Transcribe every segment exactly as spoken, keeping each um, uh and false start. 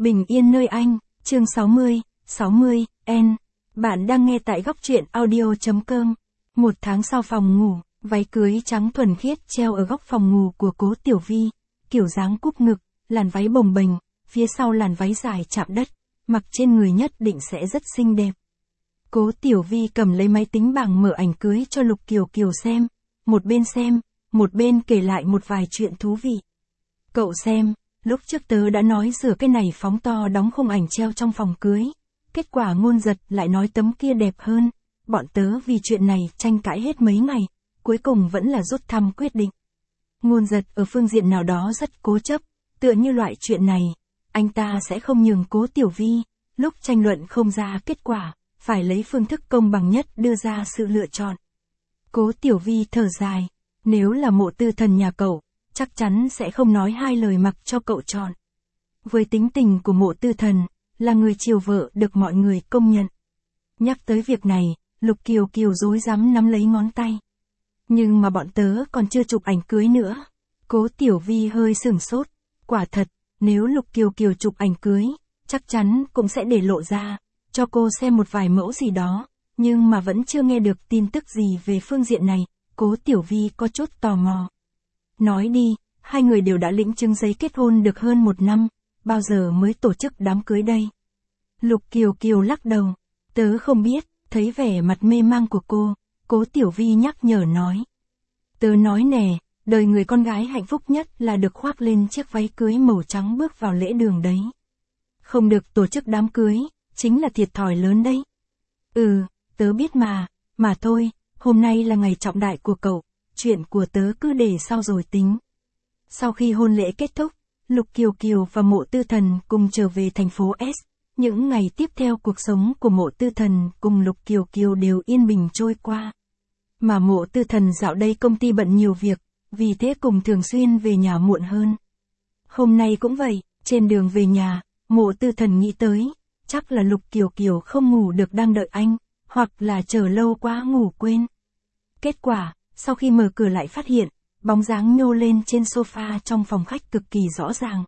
Bình yên nơi anh, chương sáu mươi, sáu mươi, N. Bạn đang nghe tại góc truyện audio.com. Một tháng sau phòng ngủ, váy cưới trắng thuần khiết treo ở góc phòng ngủ của cố Tiểu Vi, kiểu dáng cúp ngực, làn váy bồng bềnh, phía sau làn váy dài chạm đất, mặc trên người nhất định sẽ rất xinh đẹp. Cố Tiểu Vi cầm lấy máy tính bảng mở ảnh cưới cho Lục Kiều Kiều xem, một bên xem, một bên kể lại một vài chuyện thú vị. Cậu xem, lúc trước tớ đã nói rửa cái này phóng to đóng khung ảnh treo trong phòng cưới. Kết quả Ngôn Giật lại nói tấm kia đẹp hơn. Bọn tớ vì chuyện này tranh cãi hết mấy ngày, cuối cùng vẫn là rút thăm quyết định. Ngôn Giật ở phương diện nào đó rất cố chấp, tựa như loại chuyện này, anh ta sẽ không nhường Cố Tiểu Vi, lúc tranh luận không ra kết quả, phải lấy phương thức công bằng nhất đưa ra sự lựa chọn. Cố Tiểu Vi thở dài, nếu là Mộ Tư Thần nhà cậu, chắc chắn sẽ không nói hai lời mặc cho cậu chọn. Với tính tình của Mộ Tư Thần, là người chiều vợ được mọi người công nhận. Nhắc tới việc này, Lục Kiều Kiều rối rắm nắm lấy ngón tay. Nhưng mà bọn tớ còn chưa chụp ảnh cưới nữa. Cố Tiểu Vi hơi sửng sốt. Quả thật, nếu Lục Kiều Kiều chụp ảnh cưới, chắc chắn cũng sẽ để lộ ra, cho cô xem một vài mẫu gì đó. Nhưng mà vẫn chưa nghe được tin tức gì về phương diện này, Cố Tiểu Vi có chút tò mò. Nói đi, hai người đều đã lĩnh chứng giấy kết hôn được hơn một năm, bao giờ mới tổ chức đám cưới đây? Lục Kiều Kiều lắc đầu, tớ không biết, thấy vẻ mặt mê mang của cô, Cố Tiểu Vi nhắc nhở nói. Tớ nói nè, đời người con gái hạnh phúc nhất là được khoác lên chiếc váy cưới màu trắng bước vào lễ đường đấy. Không được tổ chức đám cưới, chính là thiệt thòi lớn đấy. Ừ, tớ biết mà, mà thôi, hôm nay là ngày trọng đại của cậu, chuyện của tớ cứ để sau rồi tính. Sau khi hôn lễ kết thúc, Lục Kiều Kiều và Mộ Tư Thần cùng trở về thành phố S. Những ngày tiếp theo cuộc sống của Mộ Tư Thần cùng Lục Kiều Kiều đều yên bình trôi qua. Mà Mộ Tư Thần dạo đây công ty bận nhiều việc, vì thế cùng thường xuyên về nhà muộn hơn. Hôm nay cũng vậy, trên đường về nhà, Mộ Tư Thần nghĩ tới, chắc là Lục Kiều Kiều không ngủ được đang đợi anh, hoặc là chờ lâu quá ngủ quên. Kết quả, sau khi mở cửa lại phát hiện, bóng dáng nhô lên trên sofa trong phòng khách cực kỳ rõ ràng.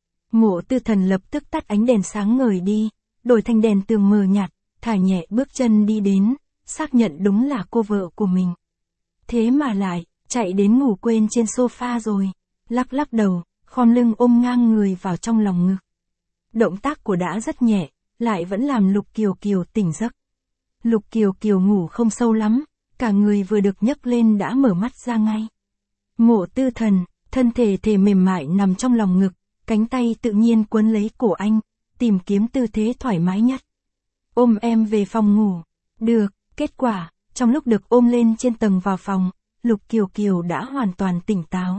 Mộ Tư Thần lập tức tắt ánh đèn sáng ngời đi, đổi thành đèn tường mờ nhạt, thả nhẹ bước chân đi đến, xác nhận đúng là cô vợ của mình. Thế mà lại, chạy đến ngủ quên trên sofa rồi, lắc lắc đầu, khom lưng ôm ngang người vào trong lòng ngực. Động tác của đã rất nhẹ, lại vẫn làm Lục Kiều Kiều tỉnh giấc. Lục Kiều Kiều ngủ không sâu lắm, cả người vừa được nhấc lên đã mở mắt ra ngay. Mộ Tư Thần, thân thể thể mềm mại nằm trong lòng ngực, cánh tay tự nhiên quấn lấy cổ anh, tìm kiếm tư thế thoải mái nhất. Ôm em về phòng ngủ. Được, kết quả, trong lúc được ôm lên trên tầng vào phòng, Lục Kiều Kiều đã hoàn toàn tỉnh táo.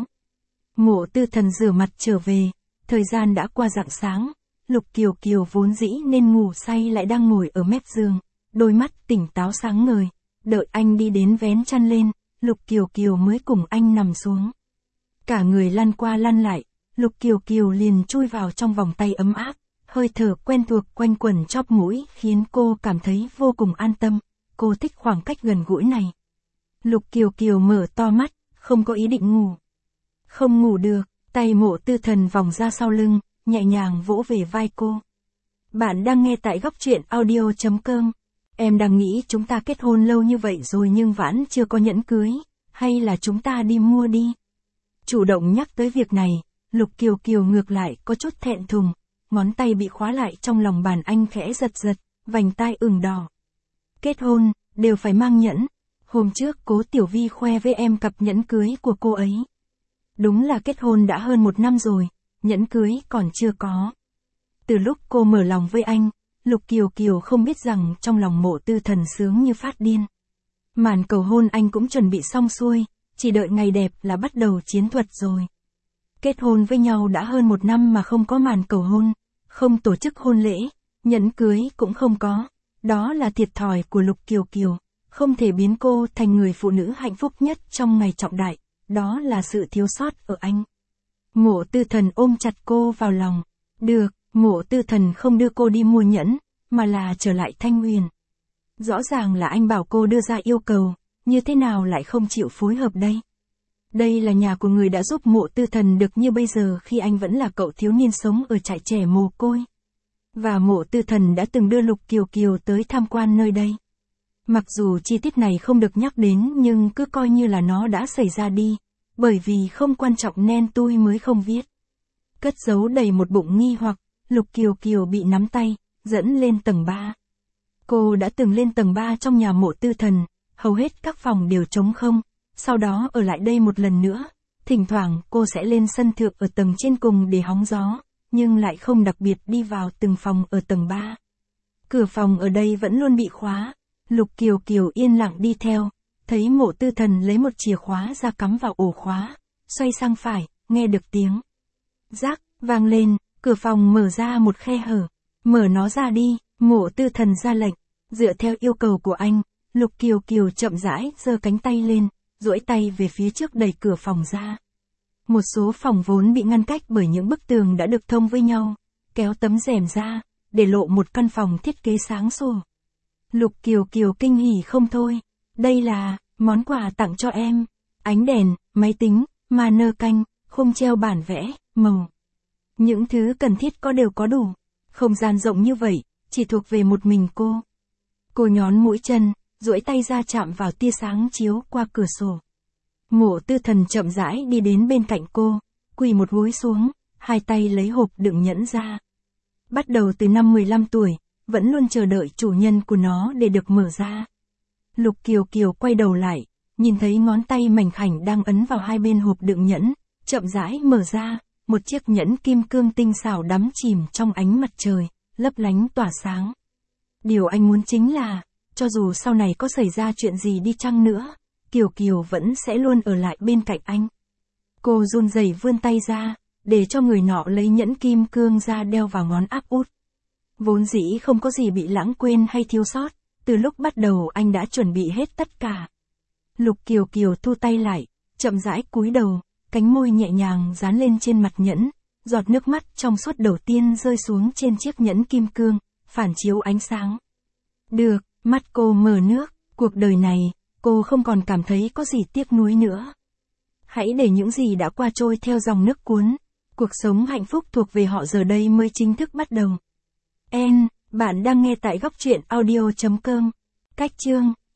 Mộ Tư Thần rửa mặt trở về, thời gian đã qua rạng sáng, Lục Kiều Kiều vốn dĩ nên ngủ say lại đang ngồi ở mép giường, đôi mắt tỉnh táo sáng ngời, đợi anh đi đến vén chăn lên, Lục Kiều Kiều mới cùng anh nằm xuống. Cả người lăn qua lăn lại, Lục Kiều Kiều liền chui vào trong vòng tay ấm áp, hơi thở quen thuộc quanh quẩn chóp mũi khiến cô cảm thấy vô cùng an tâm, cô thích khoảng cách gần gũi này. Lục Kiều Kiều mở to mắt, không có ý định ngủ. Không ngủ được, tay Mộ Tư Thần vòng ra sau lưng, nhẹ nhàng vỗ về vai cô. Bạn đang nghe tại góc truyện audio.com. Em đang nghĩ chúng ta kết hôn lâu như vậy rồi nhưng vẫn chưa có nhẫn cưới, hay là chúng ta đi mua đi. Chủ động nhắc tới việc này, Lục Kiều Kiều ngược lại có chút thẹn thùng, ngón tay bị khóa lại trong lòng bàn anh khẽ giật giật, vành tai ửng đỏ. Kết hôn, đều phải mang nhẫn. Hôm trước Cố Tiểu Vi khoe với em cặp nhẫn cưới của cô ấy. Đúng là kết hôn đã hơn một năm rồi, nhẫn cưới còn chưa có. Từ lúc cô mở lòng với anh, Lục Kiều Kiều không biết rằng trong lòng Mộ Tư Thần sướng như phát điên. Màn cầu hôn anh cũng chuẩn bị xong xuôi, chỉ đợi ngày đẹp là bắt đầu chiến thuật rồi. Kết hôn với nhau đã hơn một năm mà không có màn cầu hôn, không tổ chức hôn lễ, nhẫn cưới cũng không có. Đó là thiệt thòi của Lục Kiều Kiều, không thể biến cô thành người phụ nữ hạnh phúc nhất trong ngày trọng đại, đó là sự thiếu sót ở anh. Mộ Tư Thần ôm chặt cô vào lòng. Được, Mộ Tư Thần không đưa cô đi mua nhẫn, mà là trở lại Thanh Huyền. Rõ ràng là anh bảo cô đưa ra yêu cầu, như thế nào lại không chịu phối hợp đây? Đây là nhà của người đã giúp Mộ Tư Thần được như bây giờ khi anh vẫn là cậu thiếu niên sống ở trại trẻ mồ côi. và Mộ Tư Thần đã từng đưa Lục Kiều Kiều tới tham quan nơi đây. Mặc dù chi tiết này không được nhắc đến nhưng cứ coi như là nó đã xảy ra đi, bởi vì không quan trọng nên tôi mới không viết. Cất giấu đầy một bụng nghi hoặc, Lục Kiều Kiều bị nắm tay, dẫn lên tầng ba. Cô đã từng lên tầng ba trong nhà Mộ Tư Thần, hầu hết các phòng đều trống không, sau đó ở lại đây một lần nữa. Thỉnh thoảng cô sẽ lên sân thượng ở tầng trên cùng để hóng gió, nhưng lại không đặc biệt đi vào từng phòng ở tầng ba. Cửa phòng ở đây vẫn luôn bị khóa. Lục Kiều Kiều yên lặng đi theo, thấy Mộ Tư Thần lấy một chìa khóa ra cắm vào ổ khóa, xoay sang phải, nghe được tiếng rác vang lên, cửa phòng mở ra một khe hở. Mở nó ra đi, Mộ Tư Thần ra lệnh. Dựa theo yêu cầu của anh, Lục Kiều Kiều chậm rãi giơ cánh tay lên, duỗi tay về phía trước đẩy cửa phòng ra. Một số phòng vốn bị ngăn cách bởi những bức tường đã được thông với nhau, kéo tấm rèm ra, để lộ một căn phòng thiết kế sáng sủa. Lục Kiều Kiều kinh hỉ không thôi. Đây là món quà tặng cho em. Ánh đèn, máy tính, ma nơ canh, khung treo bản vẽ, màu. Những thứ cần thiết có đều có đủ. Không gian rộng như vậy, chỉ thuộc về một mình cô. Cô nhón mũi chân, duỗi tay ra chạm vào tia sáng chiếu qua cửa sổ. Mộ Tư Thần chậm rãi đi đến bên cạnh cô, quỳ một gối xuống, hai tay lấy hộp đựng nhẫn ra. Bắt đầu từ năm mười lăm tuổi, vẫn luôn chờ đợi chủ nhân của nó để được mở ra. Lục Kiều Kiều quay đầu lại, nhìn thấy ngón tay mảnh khảnh đang ấn vào hai bên hộp đựng nhẫn, chậm rãi mở ra, một chiếc nhẫn kim cương tinh xảo đắm chìm trong ánh mặt trời, lấp lánh tỏa sáng. Điều anh muốn chính là, cho dù sau này có xảy ra chuyện gì đi chăng nữa, Kiều Kiều vẫn sẽ luôn ở lại bên cạnh anh. Cô run rẩy vươn tay ra, để cho người nọ lấy nhẫn kim cương ra đeo vào ngón áp út. Vốn dĩ không có gì bị lãng quên hay thiếu sót, từ lúc bắt đầu anh đã chuẩn bị hết tất cả. Lục Kiều Kiều thu tay lại, chậm rãi cúi đầu, cánh môi nhẹ nhàng dán lên trên mặt nhẫn, giọt nước mắt trong suốt đầu tiên rơi xuống trên chiếc nhẫn kim cương, phản chiếu ánh sáng. Được, mắt cô mờ nước, cuộc đời này, cô không còn cảm thấy có gì tiếc nuối nữa. Hãy để những gì đã qua trôi theo dòng nước cuốn, cuộc sống hạnh phúc thuộc về họ giờ đây mới chính thức bắt đầu. En, bạn đang nghe tại góc truyện audio chấm com. Cách chương